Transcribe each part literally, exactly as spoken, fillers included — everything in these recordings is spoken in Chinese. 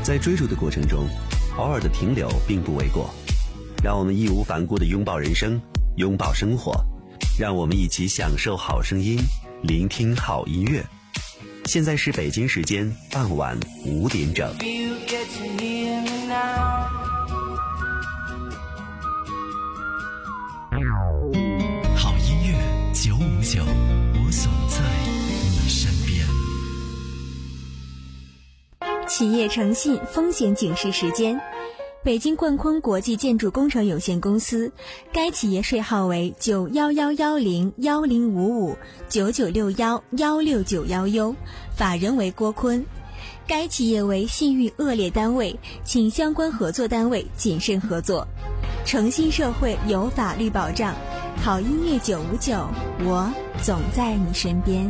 在追逐的过程中，偶尔的停留并不为过。让我们义无反顾地拥抱人生，拥抱生活，让我们一起享受好声音，聆听好音乐。现在是北京时间傍晚五点整。 好音乐九五九，我总在你身边。 企业诚信风险警示时间。北京冠坤国际建筑工程有限公司，该企业税号为九幺幺幺零幺零五五九九六幺幺六九幺 U， 法人为郭坤。该企业为信誉恶劣单位，请相关合作单位谨慎合作。诚信社会有法律保障，好音乐九五九，我总在你身边。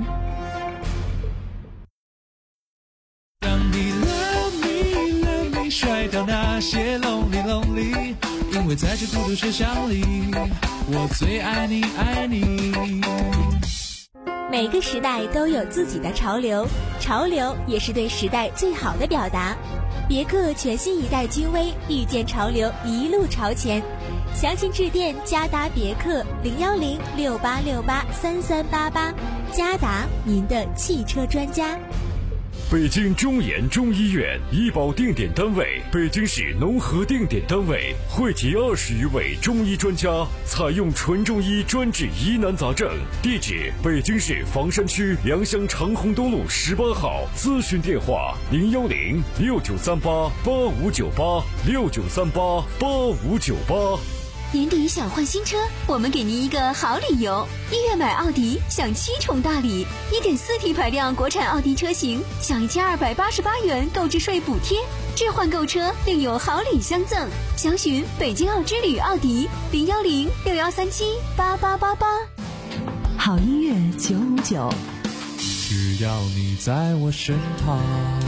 甩掉那些 lonely lonely， 因为在这孤独车厢里，我最爱你爱你。 每个时代都有自己的潮流，潮流也是对时代最好的表达。别克全新一代君威，遇见潮流，一路朝前。详情致电嘉达别克零幺零六八六八三三八八，嘉达您的汽车专家。 北京中研中医院医保定点单位，北京市农合定点单位，汇集二十余位中医专家，采用纯中医专治疑难杂症。地址：北京市房山区良乡长虹东路十八号。咨询电话：零幺零六九三八八五九八六九三八八五九八。 年底想换新车，我们给您一个好理由。一月买奥迪享七重大礼， 一点四 T 排量国产奥迪车型享一千二百八十八元购置税补贴，置换购车另有好礼相赠。详询北京奥之旅奥迪零幺零六幺三七八八八八。 好音乐九五九， 只要你在我身旁。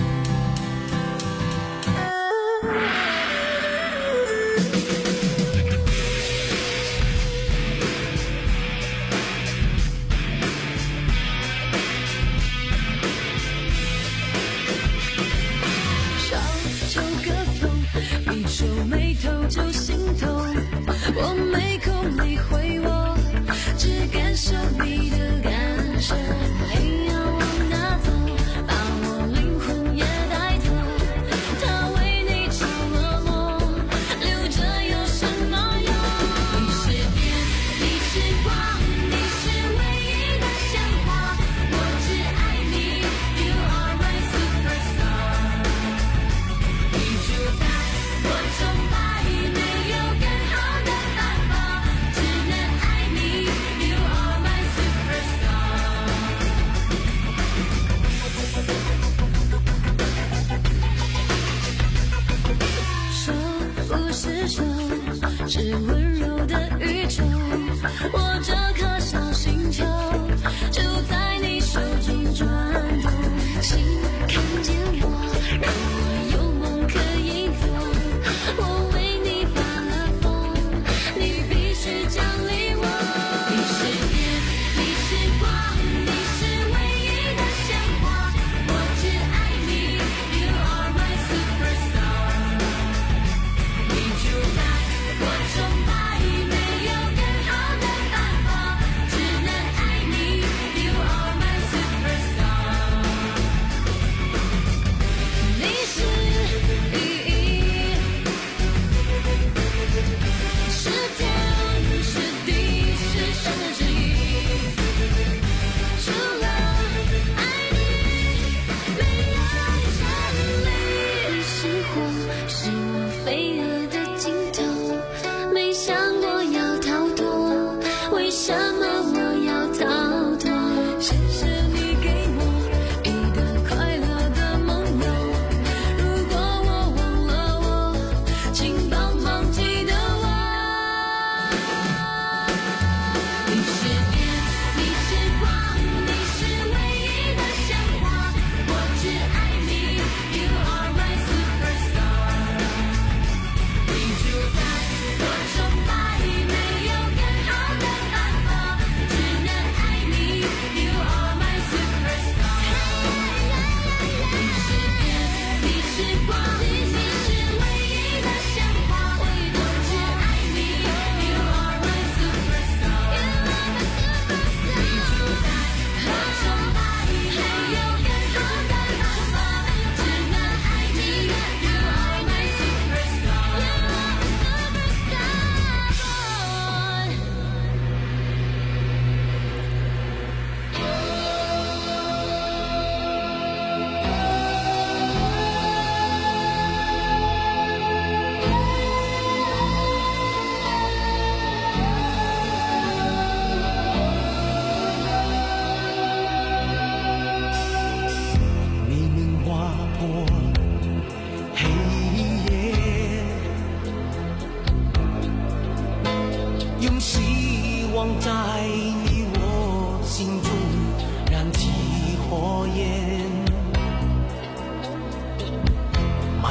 皱眉头就心痛，我没空理会我，只感受你的感受。你要往哪走，把我灵魂也带走，他为你着了魔，留着有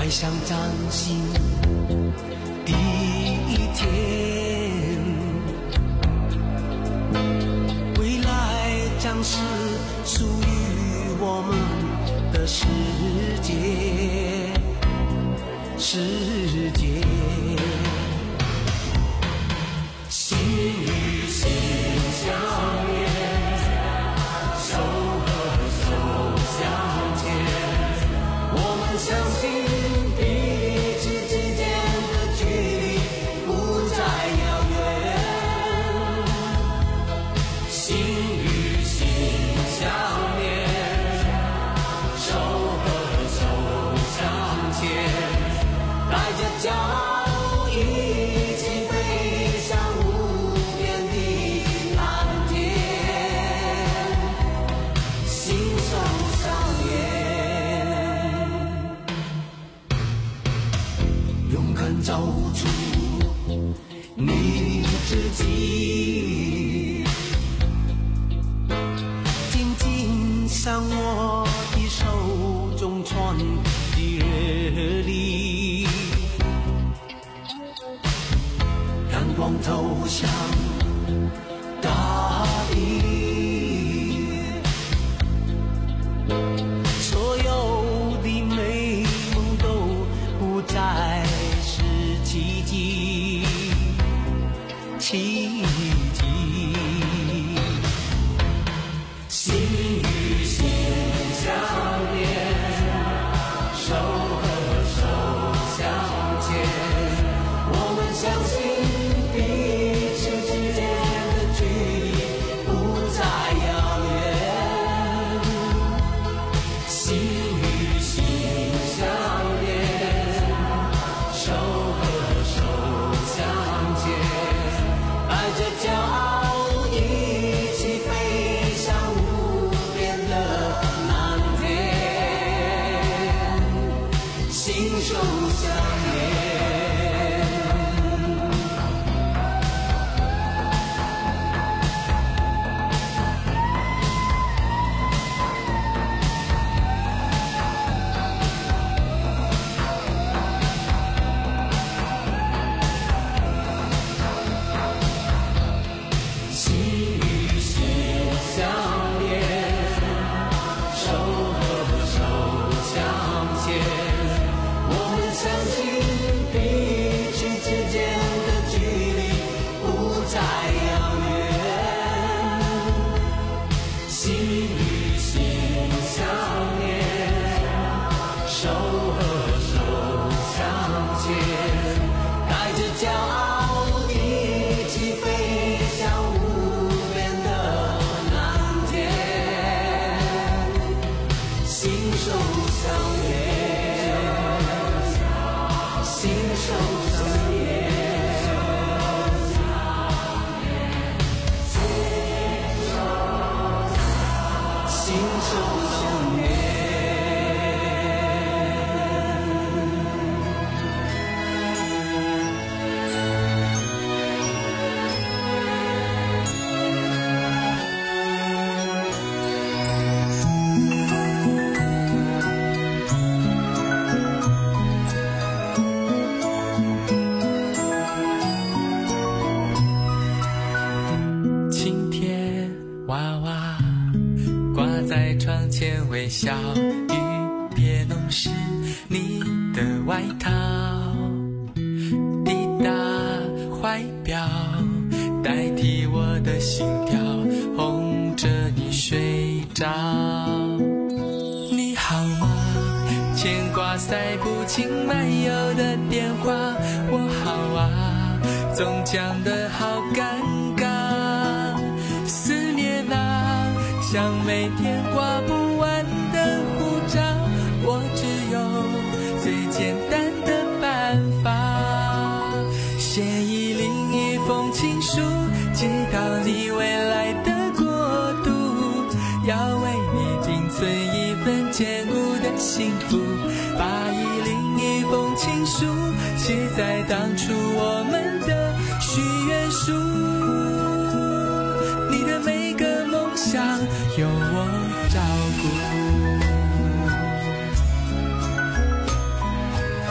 迈向崭新的一天，未来将是属于我们的世界，世界。心与心相连，手和手相牵，我们相信彼此之间的距离不再遥远。心与心相连，手和手相牵，带着骄傲一起飞向无边的蓝天，心手相连，勇敢找出你自己，紧紧向我的手中传递热力，阳光投向大地，所有的美梦都不再是奇迹，奇迹。心与心相连，手和手相牵，我们相信彼此之间的距离不再遥远。心与心相连，手和手相牵，带着骄傲一起飞向无边的蓝天，心手相连。心与心相连，手和手相牵，我们相信彼此之间的距离不再遥远。心与心相连，手和手相牵，带着骄傲一起飞向无边的蓝天，心手相连，心手相连，心手相连。 晴天娃娃挂在窗前微笑，雨别弄湿你的外套，滴答怀表代替我的心跳，哄着你睡着。你好吗？牵挂塞不进漫游的电话，我好啊，总讲得好尴尬。思念啊，像每天挂不完的护照，我只有最简单的办法，写一另一封情书，寄到你未来的国度，要为你订存一份坚固的幸福，把一另一封情书写在当初我们的许愿书，你的每个梦想有我照顾。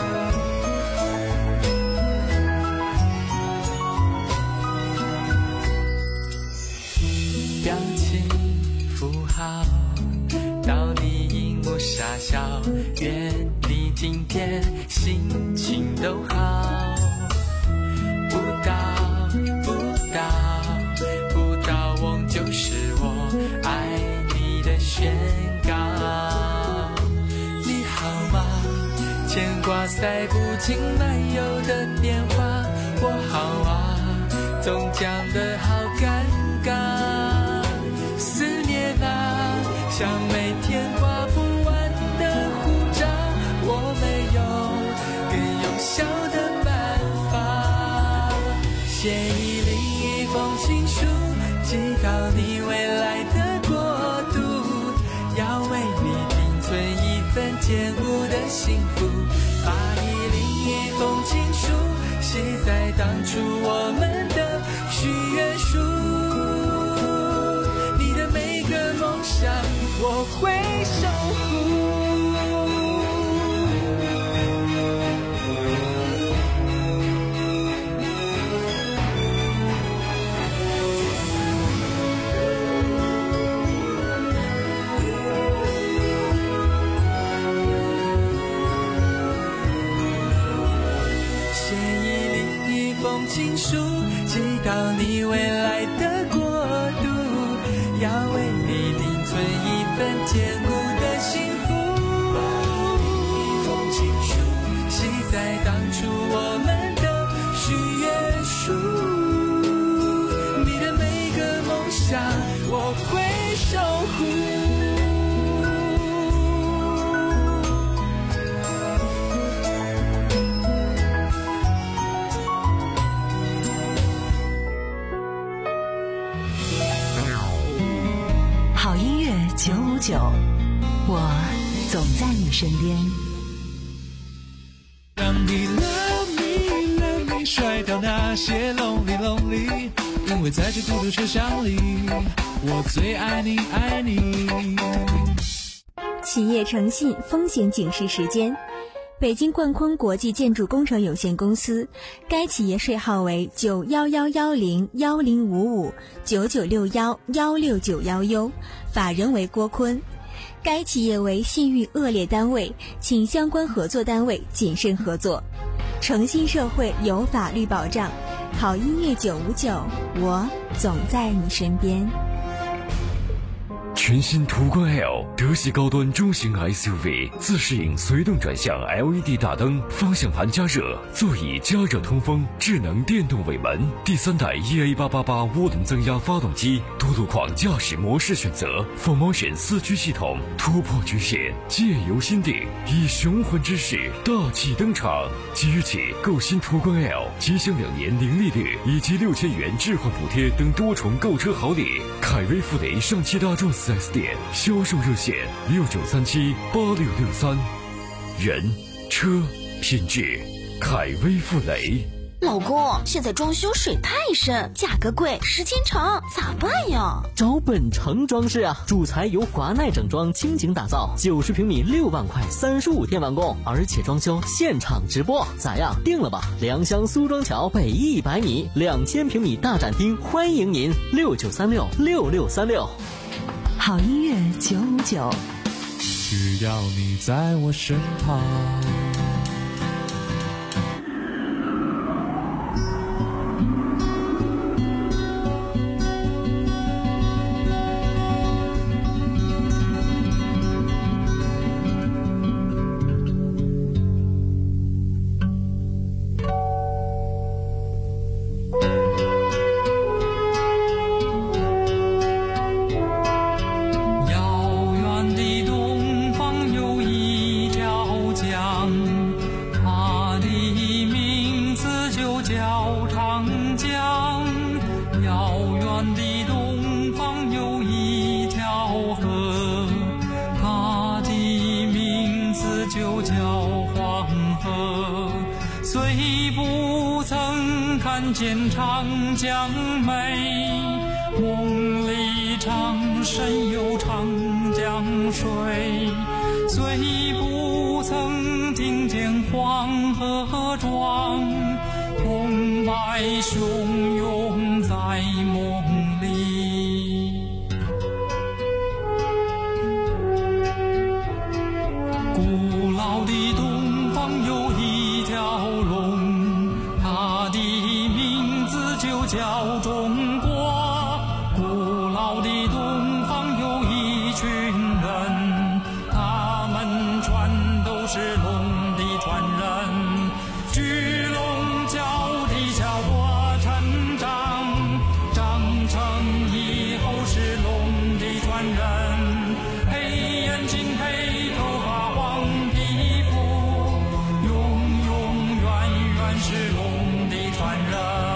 笑，愿你今天心情都好。不到不到不到翁就是我爱你的宣告。你好吗？牵挂塞不进漫游的电话。我好啊，总讲得好尴尬。思念啊，像每天挂不完的护照。我没有更有效的办法，写一另一封情书，寄到你未来的国度。要为你订存一份坚固的幸福，把一另一封情书写在当初我们的许愿书。你的每个梦想我会守护。写一另一封情书，寄到你未来的国度。要为你订存一份坚固的幸福。一封情书写在当初我们的许愿书。你的每个梦想我会守护。 好音乐九五九，我总在你身边。 让你 love me love me 甩掉那些 lonely lonely， 因为在这孤独车厢里，我最爱你爱你。 企业诚信风险警示时间。北京冠坤国际建筑工程有限公司，该企业税号为九幺幺幺零幺零五五九九六幺幺六九幺 U， 法人为郭坤。该企业为信誉恶劣单位，请相关合作单位谨慎合作。诚信社会有法律保障，好音乐九五九，我总在你身边。 全新途观 L 德系高端中型 S U V， 自适应随动转向 L E D 大灯，方向盘加热，座椅加热通风，智能电动尾门，第三代 E A 八八八 涡轮增压发动机，多路况驾驶模式选择 four motion 四驱系统，突破局限，借由心定，以雄浑之势大气登场。即日起购新途观 L， 即享两年零利率以及六千元置换补贴等多重购车好礼。凯威富雷上汽大众四 S 店销售热线六九三七八六六三。人车品质，凯威富雷。 老公，现在装修水太深，价格贵，时间长，咋办呀？ 找本城装饰啊，主材由华奈整装倾情打造，九十平米六万块，三十五天完工，而且装修现场直播，咋样？定了吧？良乡苏庄桥北一百米，两千平米大展厅，欢迎您，六九三六六六三六。 好音乐九五九， 只要你在我身旁。 看见长江美，梦里常神游长江水，虽不曾听见黄河壮，澎湃汹涌在梦里。 古老的东方有一条龙，它的名字就叫中国。古老的东方有一群人，他们全都是龙的传人。巨龙脚底下我成长，长成以后是龙的传人。黑眼睛黑头发黄皮肤，永永远远是龙的传人。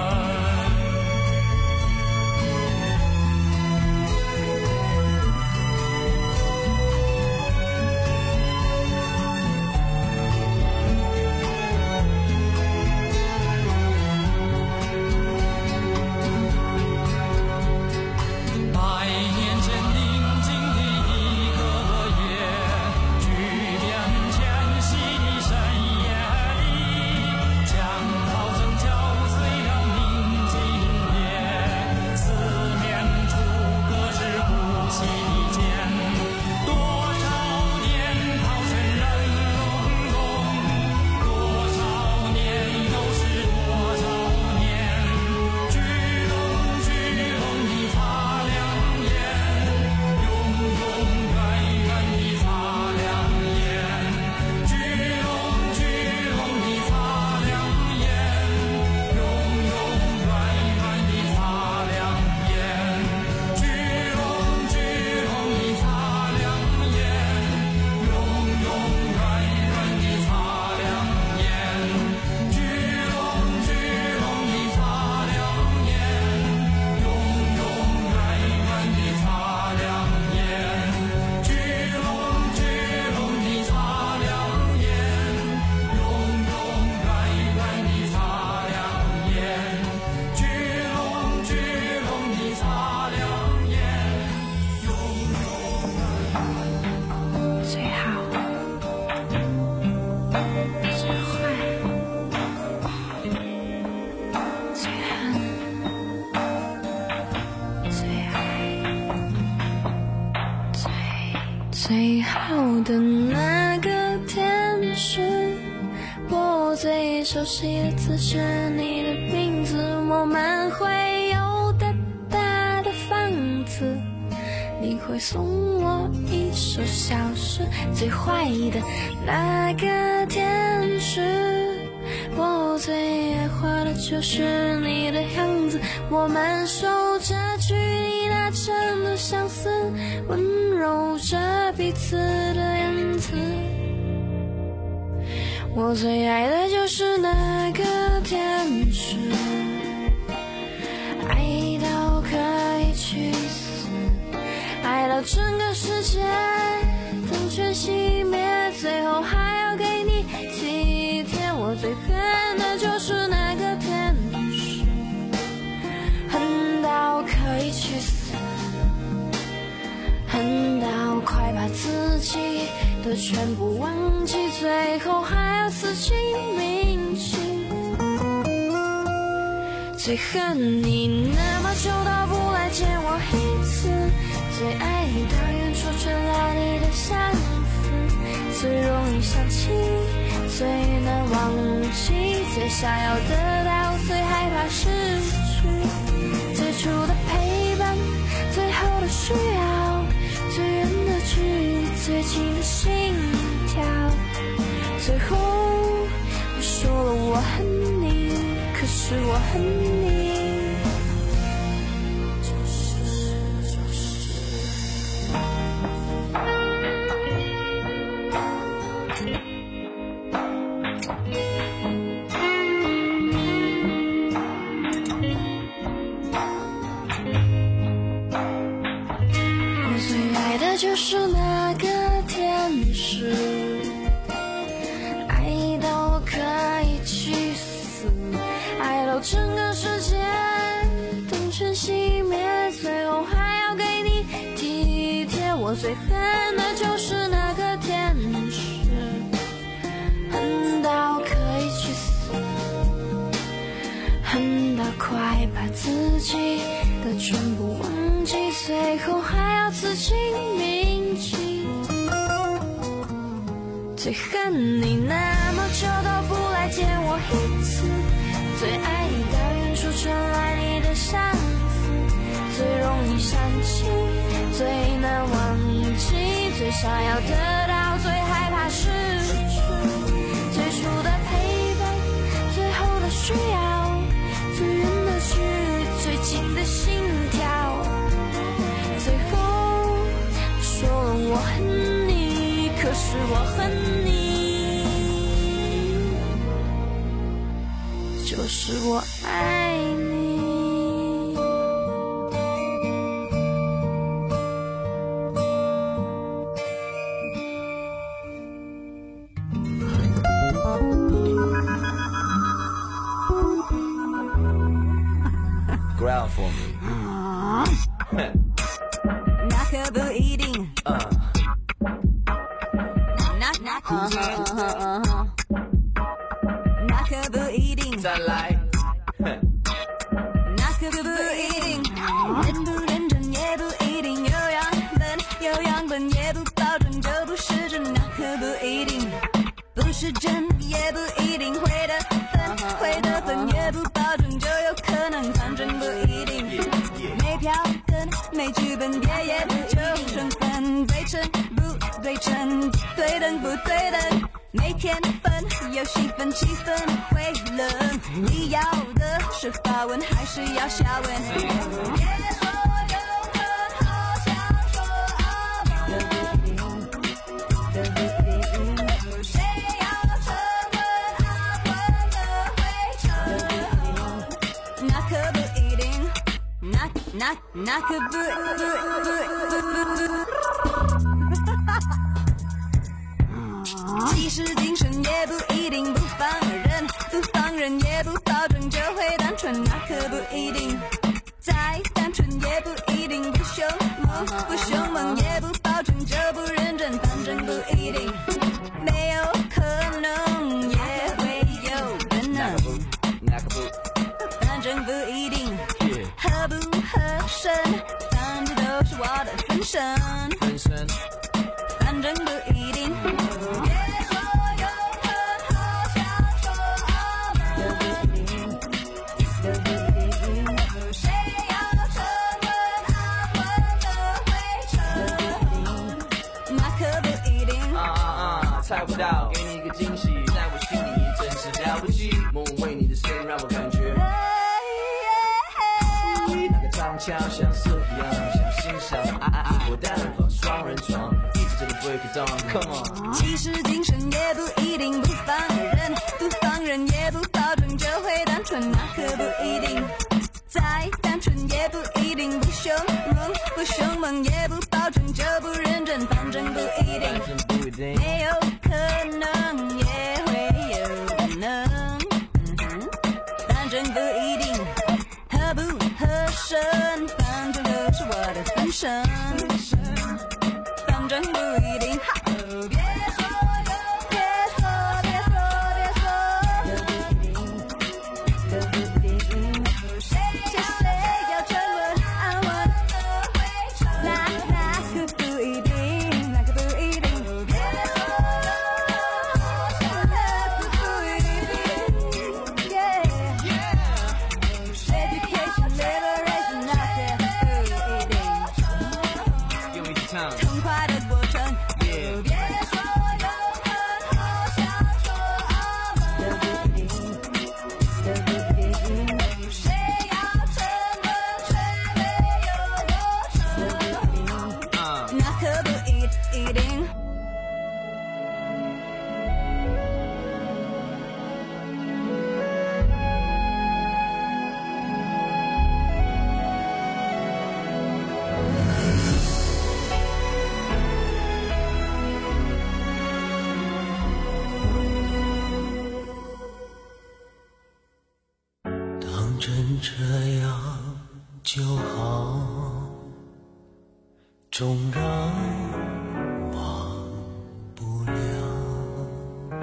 最好的那个天使，我最熟悉的字是你的名字。我们会有大大的房子，你会送我一首小诗。最坏的那个天使，我最爱画的就是你的样子。我们守着距离那真的相似，温柔着彼此的言辞。我最爱的就是那个天使，爱到可以去死，爱到整个世界灯全熄灭，最后还要给你体贴。我最恨的就是那个天使，恨到可以去死，恨到快把自己的全部忘记，最后还要自己铭记。最恨你那么久都不来见我一次，最爱到远处传来你的相思，最容易想起，最难忘记，最想要得到，最害怕失去。最初的陪伴，最后的需要，最远的距离，最近的心跳。最后我说了我恨你，可是我恨你就是那个天使，爱到可以去死，爱到整个世界灯全熄灭，最后还要给你体贴。我最恨的就是那个天使， 最恨你那么久都不来见我一次，最爱你到远处传来你的相思，最容易想起，最难忘记，最想要得到，最害怕失去，最初的陪伴，最后的需要，最远的距离，最近的心跳，最后说了我恨你，可是我恨你，就是我爱你。 Growl for me 那可不一定嗯那那可那可不一定再来那可不一定认不认真也不一定有样本有样本也不保证就不是真那可不一定不是真也不一定会得分会得分也不保证就有可能反正不一定没票根没剧本别也不就成分对称不对称对等不对等没天分有戏份气氛会冷你要的是发问还是要下文别说有很好想说啊谁也要沉稳啊混了会成那可不一定那那那可不不不不其实精神也不一定不放人不放人也不保证就会单纯那可不一定再单纯也不一定不凶猛不凶猛也不保证就不认真反正不一定没有可能也会有可能反正不一定合不合身反正都是我的分身分身反正不一定别说有很好想说啊谁也要沉稳啊混了会成那可不一定啊啊啊猜不到给你一个惊喜在我心里真是了不起莫为你的声音让我感觉那个长枪像色一样想欣赏啊啊啊我单放双人床break it down, come on 其实精神也不一定不放人不放人也不保证就会单纯那可不一定再单纯也不一定不凶猛不凶猛也不保证就不认真反正不一定没有可能也会有可能、嗯、反正不一定合不合身反正都是我的分身反正不一定哈别说有别说别说别说谁谁要沉稳安稳那那可不一定那可不一定别说那可不一定 yeah education liberation 那可不一定用一起唱痛快的过程别说有很好想说啊谁要沉稳却没有我成那可不一定这样就好，纵然忘不了。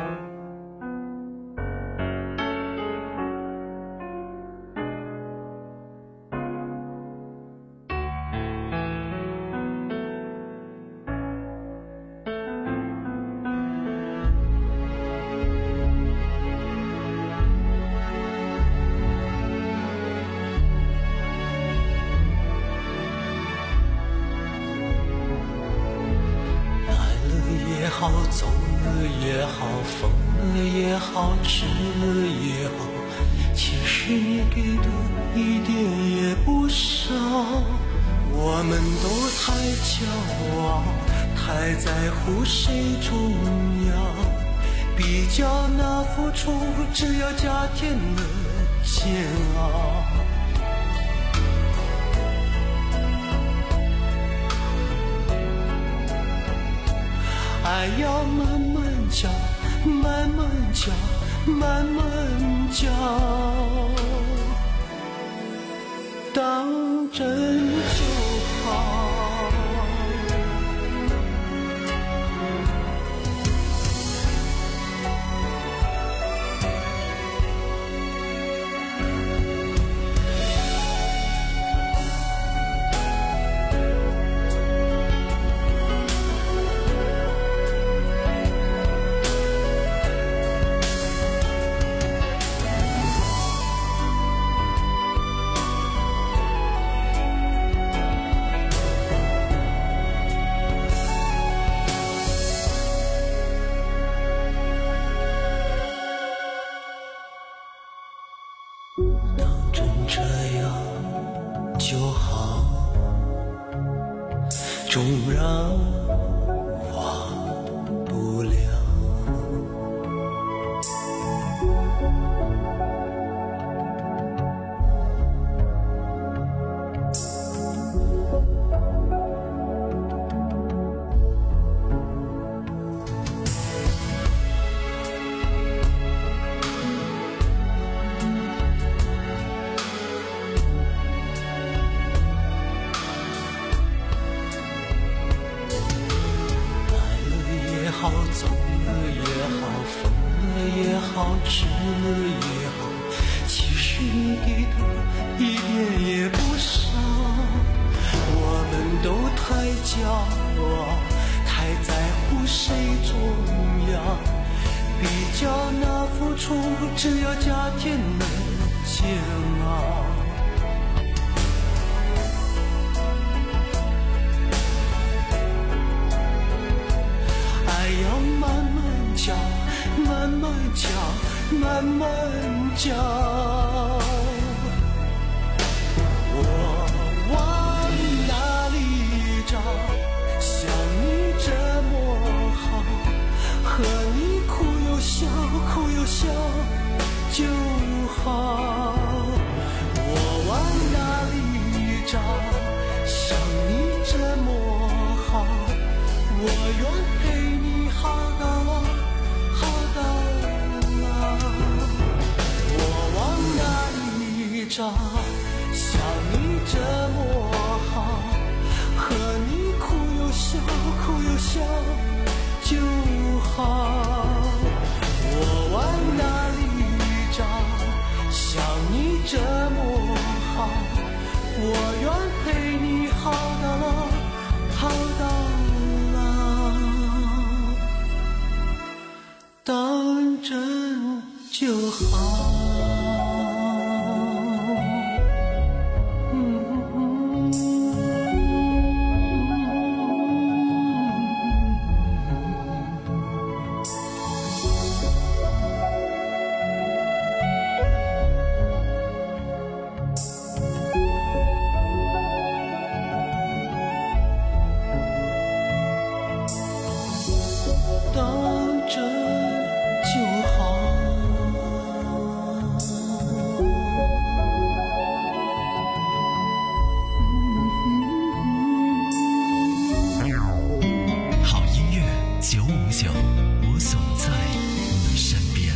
好，吃了也好，其实你给的一点也不少。我们都太骄傲，太在乎谁重要，比较那付出，只要加添了煎熬。爱要慢慢教，慢慢教，慢慢教，当真就好。终让忘不了。好，走了也好，疯了也好，吃了也好，其实你给的一点也不少。我们都太骄傲，太在乎谁重要，比较那付出，只要加添了煎熬。要慢慢教，慢慢教，慢慢教。我往哪里找？像你这么好，和你哭又笑，哭又笑就好。我往哪里找？像你这么好，我愿陪你。好到老，好到老，我往哪里找？像你这么好，和你哭又笑，哭又笑就好。我往哪里找？像你这么好，我愿陪你好到老，好到老。当真就好。当真就好。 好音乐九五九，我总在你身边。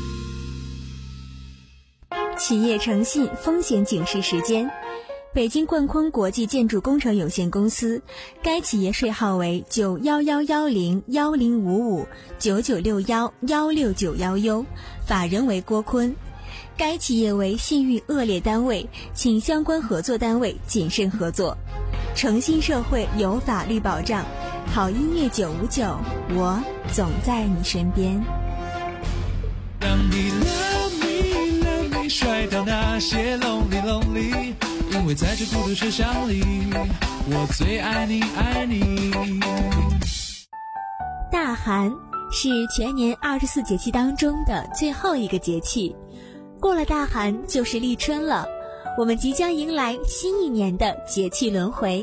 企业诚信风险警示时间。北京冠坤国际建筑工程有限公司，该企业税号为九幺幺幺零幺零五五九九六幺幺六九幺 U， 法人为郭坤。该企业为信誉恶劣单位，请相关合作单位谨慎合作。诚信社会有法律保障，好音乐九五九，我总在你身边。 当你 love me love me 甩掉那些 lonely lonely， 因为在这孤独车厢里，我最爱你爱你。 大寒是全年二十四节气当中的最后一个节气，过了大寒就是立春了，我们即将迎来新一年的节气轮回。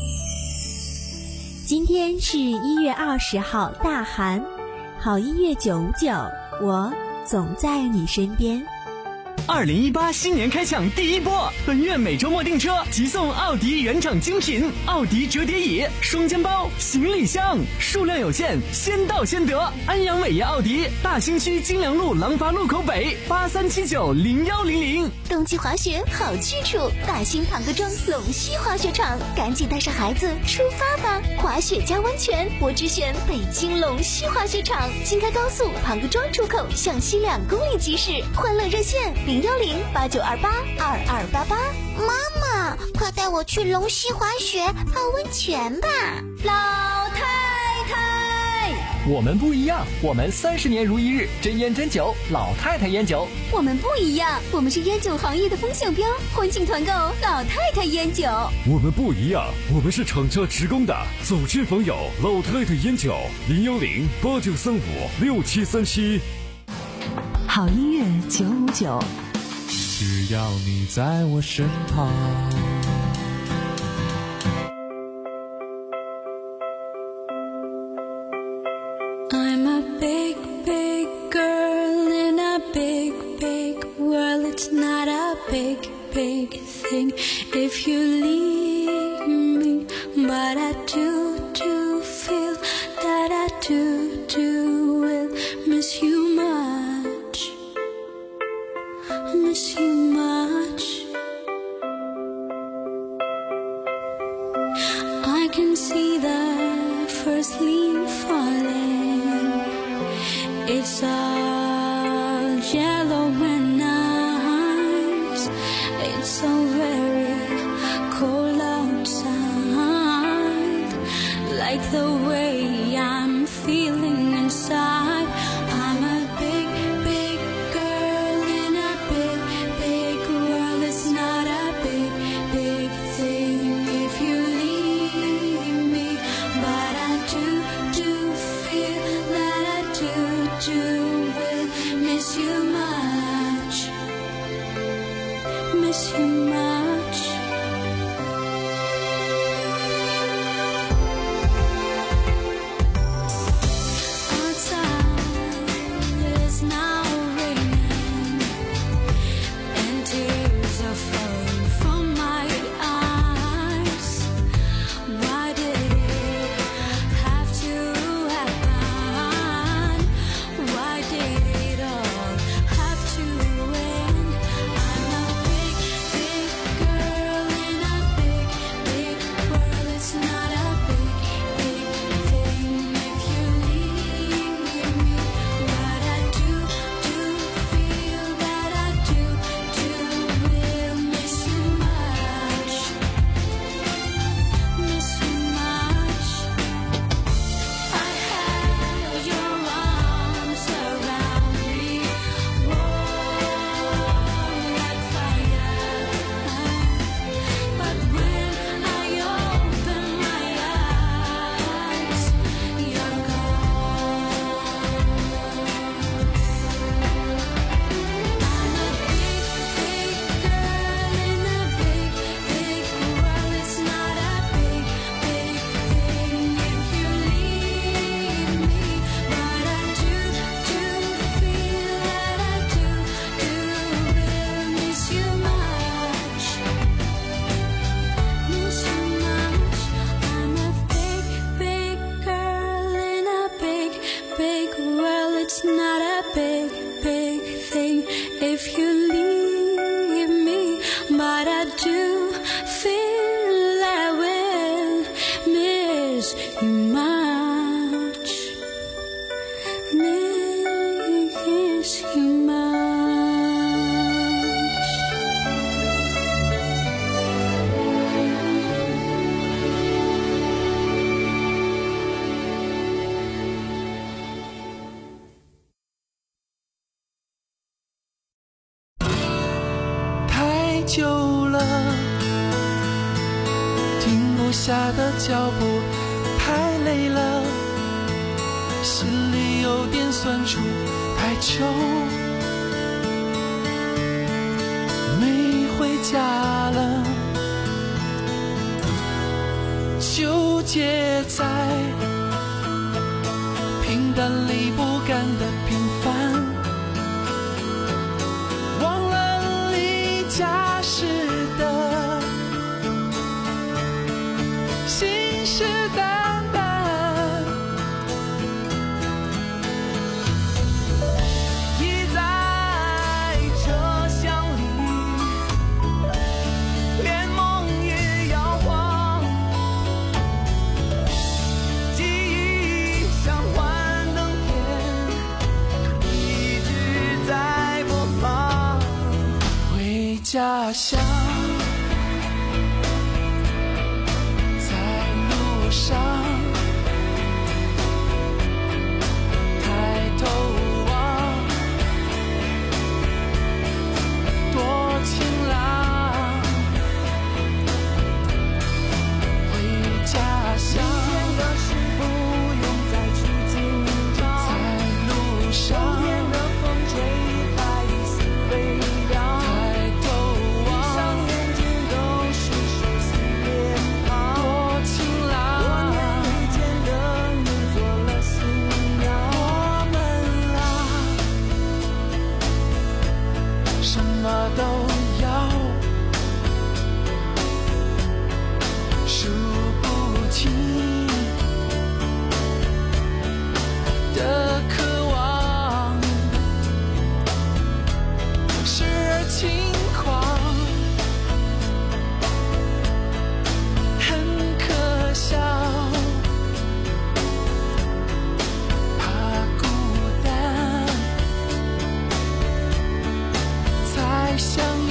今天是一月二十号大寒，好音乐九五九，我总在你身边。 二零一八新年开抢第一波，本月每周末订车即送奥迪原厂精品奥迪折叠椅、双肩包、行李箱，数量有限，先到先得。安阳伟业奥迪大兴区金良路廊坊路口北八三七九零幺零零。 冬季滑雪好去处，大兴庞各庄龙溪滑雪场，赶紧带上孩子出发吧！滑雪加温泉，我只选北京龙溪滑雪场，京开高速庞各庄出口向西两公里即驶，欢乐热线零幺零八九二八二二八八。 妈妈，快带我去龙溪滑雪泡温泉吧！ 老太太， 我们不一样，我们三十年如一日，真烟真酒，老太太烟酒。 我们不一样，我们是烟酒行业的风向标，欢庆团购老太太烟酒。 我们不一样，我们是厂家直供的，走亲访友老太太烟酒，零幺零八九三五六七三七。 好音乐九五九， 只要你在我身旁。 I'm a big, big girl in a big, big world. It's not a big, big thing if you leave me, but I do, do feel that I do, do will miss you much, miss you much. I can see the first leaf falling. It's all yellow and nice. It's so very cold outside, like the way I'm feeling inside. I'm a big, big girl in a big, big world. It's not a big, big thing if you leave me, but I do, do feel that I do, do will miss you much, miss you much. It's not a big, big thing if you leave me, but I do feel I will miss you much, miss you much. 久了，停不下的脚步太累了， 心里有点酸楚，太久没回家了，纠结在平淡里不甘的平凡，忘了离家时的信誓旦旦，倚在车厢里，连梦也摇晃，记忆像幻灯片，一直在播放。回家乡，上抬头望，多晴朗。回家乡，明天的事不用再去紧张，在路上，冬天的风吹还似微凉，抬头望，闭上眼睛都是熟悉脸庞，多晴朗。什么都要，数不清的渴望，时而轻狂，很可笑，怕孤单才想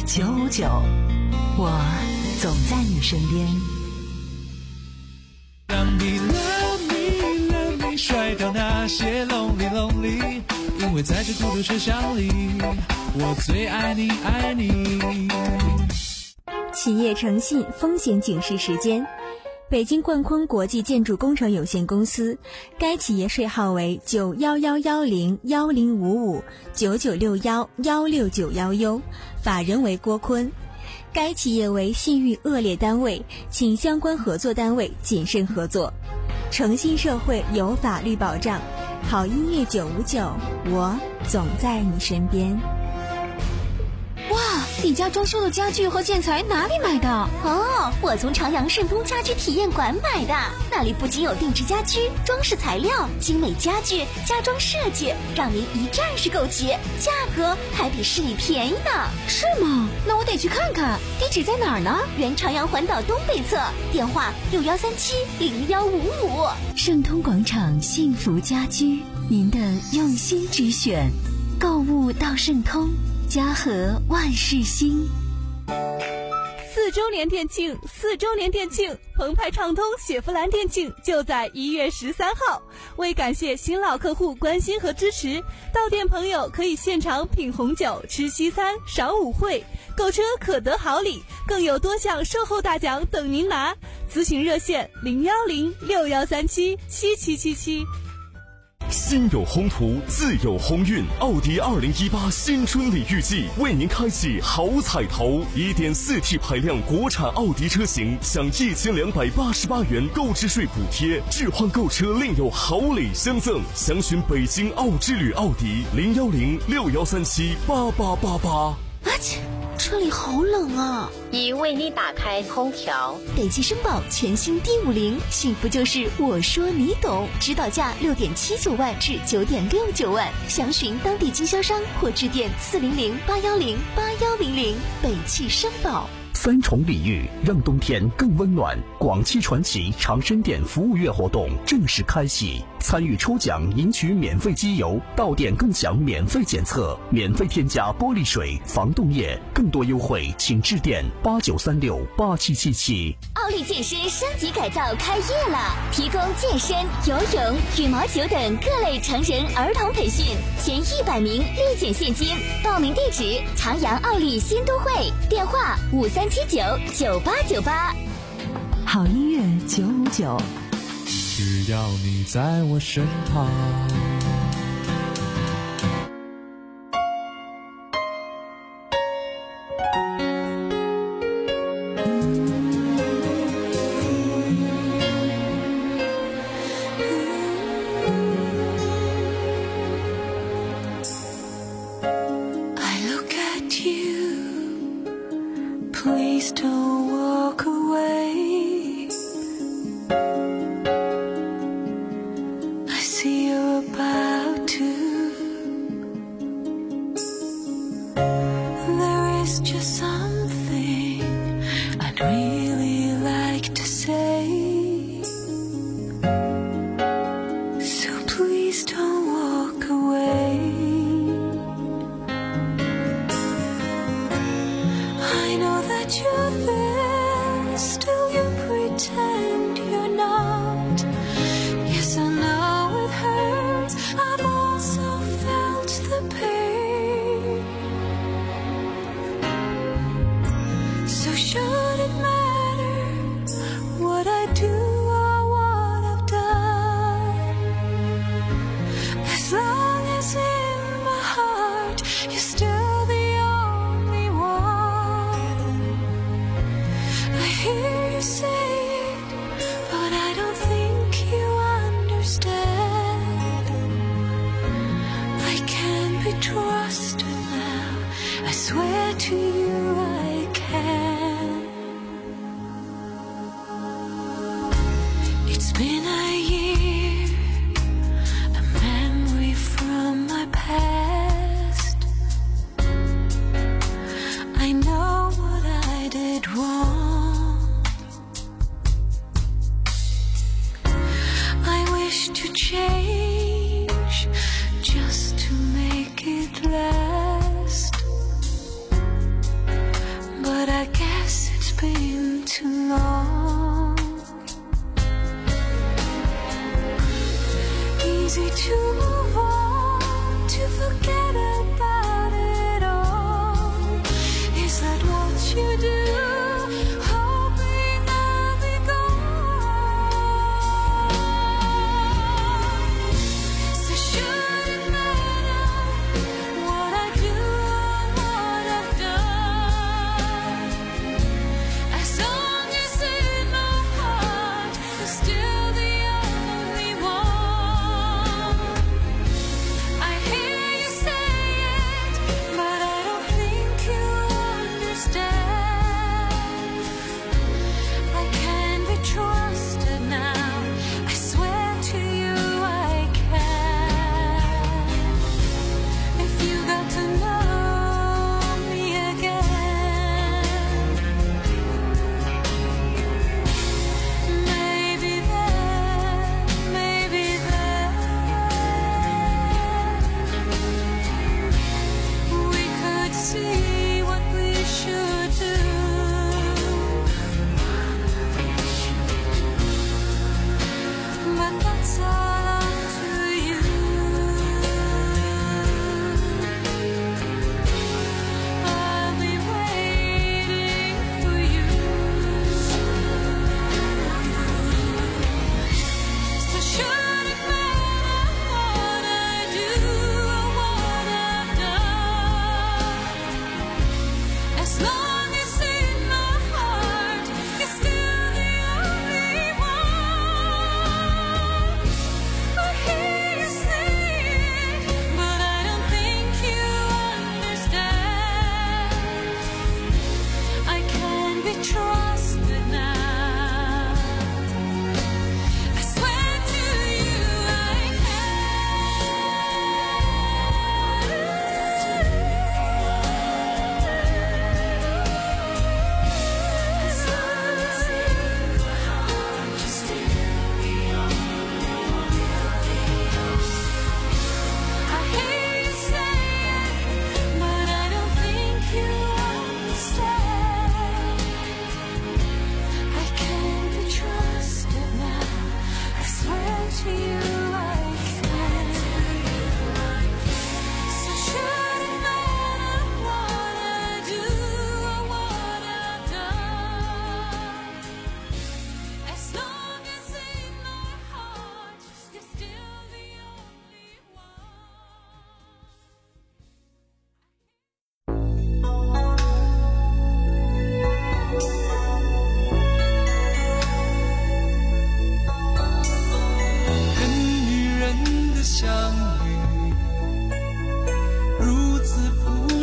九五九，我总在你身边。 让你 love me love me 甩掉那些 lonely lonely， 因为在这孤独车厢里，我最爱你爱你。 企业诚信风险警示时间。北京冠坤国际建筑工程有限公司，该企业税号为九幺幺幺零幺零五五九九六幺幺六九幺 U， 法人为郭坤。该企业为信誉恶劣单位，请相关合作单位谨慎合作。诚信社会有法律保障，好音乐九五九，我总在你身边。 哇，你家装修的家具和建材哪里买的？ 哦，我从长阳顺丰家居体验馆买的，那里不仅有定制家居、装饰材料、精美家具、家装设计，让您一站式购齐，价格还比市里便宜呢。 是吗？那我得去看看，地址在哪儿呢？ 原长阳环岛东北侧，电话六幺三七零幺五五。 盛通广场幸福家居，您的用心之选，购物到盛通。家和万事兴。 四周年店庆，四周年店庆，澎湃畅通雪佛兰店庆就在一月十三号。为感谢新老客户关心和支持，到店朋友可以现场品红酒、吃西餐、赏舞会，购车可得好礼，更有多项售后大奖等您拿。咨询热线零幺零六幺三七七七七七。 心有宏图，自有鸿运。奥迪二零一八新春礼遇季为您开启好彩头， 一点四 T 排量国产奥迪车型享一千两百八十八元购置税补贴，置换购车另有好礼相赠。详询北京奥之旅奥迪零幺零六幺三七八八八八。 阿切，车里好冷啊！ 已为你打开空调。 北汽绅宝全新 D 五零，幸福就是我说你懂，指导价六点七九万至九点六九万，详询当地经销商或致电四零零八幺零八幺零零。北汽绅宝。 三重礼遇，让冬天更温暖。广汽传祺长生店服务月活动正式开启，参与抽奖赢取免费机油，到店更享免费检测，免费添加玻璃水、防冻液。更多优惠请致电八九三六八七七七。 奥利健身升级改造开业了，提供健身、游泳、羽毛球等各类成人儿童培训，前一百名立减现金。报名地址：长阳奥利新都会，电话五三七九九八九八。 好音乐九五九， 只要你在我身旁。 Please don't walk away. I see you're about to. There is just something I'd really like to say. So please don't walk away. I know that you're there, still you pretend you're not. Yes, I know it hurts, I've also felt the pain. So should it matter what I do or what I've done? As long as in my heart you're still the only one. I hear you say it, but I don't think you understand. I can be trusted now, I swear to you I can. It's been a year, a memory from my past. I know what I did wrong. I wish to change just to make it last.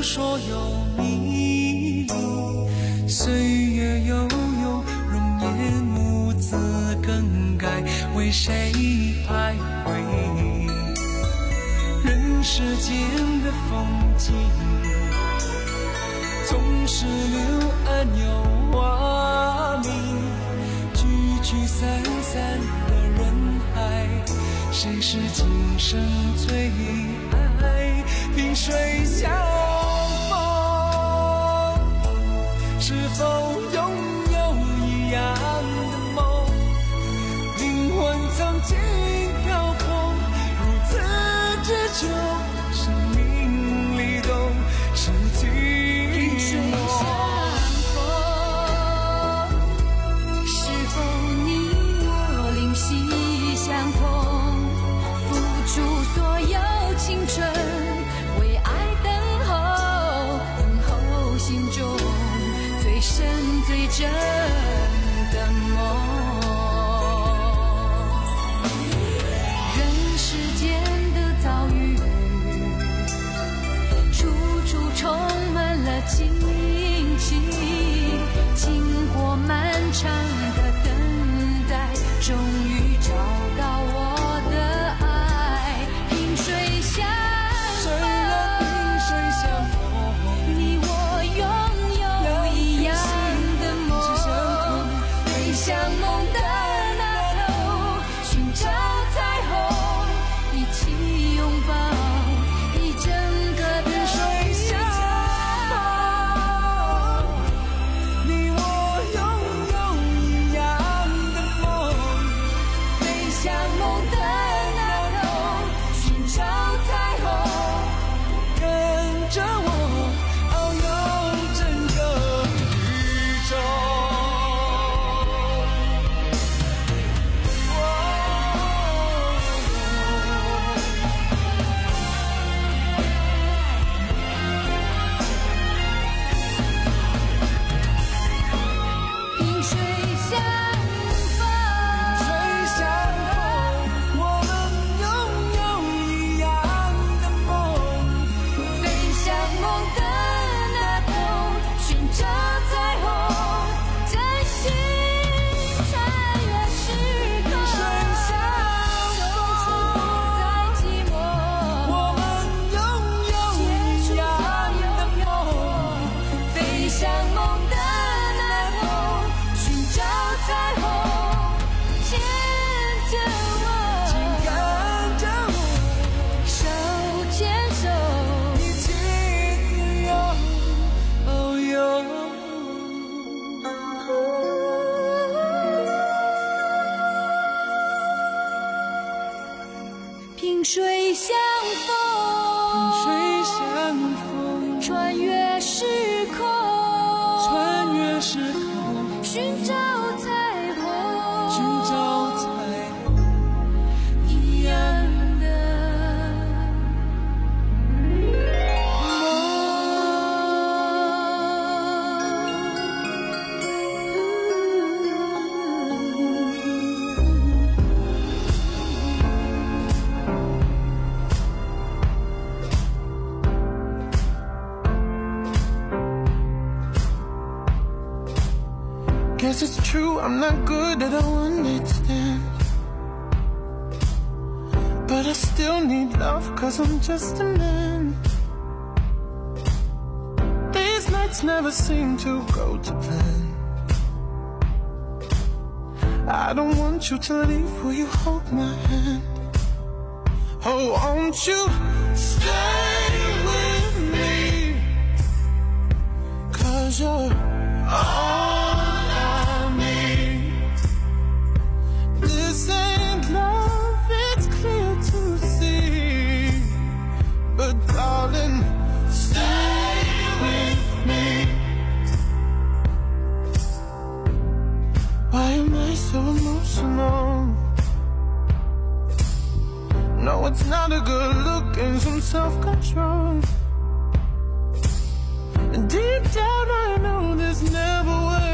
所有迷路，岁月悠悠，容颜兀自更改，为谁徘徊？人世间的风景，总是柳暗又花明，聚聚散散的人海，谁是今生最爱？萍水相逢，是否拥有一样的梦？灵魂曾经飘泊，如此之久，生命里都是寂寞。 是否你我灵犀相通，付出所有青春，为爱等候，等候心中最深最真的梦。人世间的遭遇，处处充满了惊奇，经过漫长的等待，终于找到我的爱。萍水相虽然萍水相逢， 你我拥有一样的梦，飞向梦的那头，寻找彩虹，一起拥抱一整个的萍水相逢，你我拥有一样的梦， 飞向梦的那头，寻找彩虹。 跟着我遨游整个宇宙。 萍水相逢， 萍水相逢，我们拥有一样的梦， 飞向梦的那头，寻找彩虹，珍惜穿越时空。 萍水相逢， 再寂寞， 我们拥有一样的梦， 飞向梦的那头，寻找彩虹，牵着我， 请跟着我， 手牵手， 一起自由遨游。 萍水相逢， 萍水相逢， 穿越时空， 穿越时空， 寻找彩虹， 寻找彩虹， 一样的 Guess it's true, I'm not good at a one night stand, but I still need love, cause I'm just a man. These nights never seem to go to plan. I don't want you to leave, will you hold my hand? Oh, won't you stay with me, cause you're all I need. This ain't love, it's clear to see, but darling, stay with me. Why am I so emotional? No, it's not a good look and some self-control. And deep down I know this never will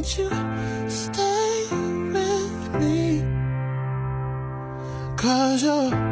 Won't you stay with me? Cause you're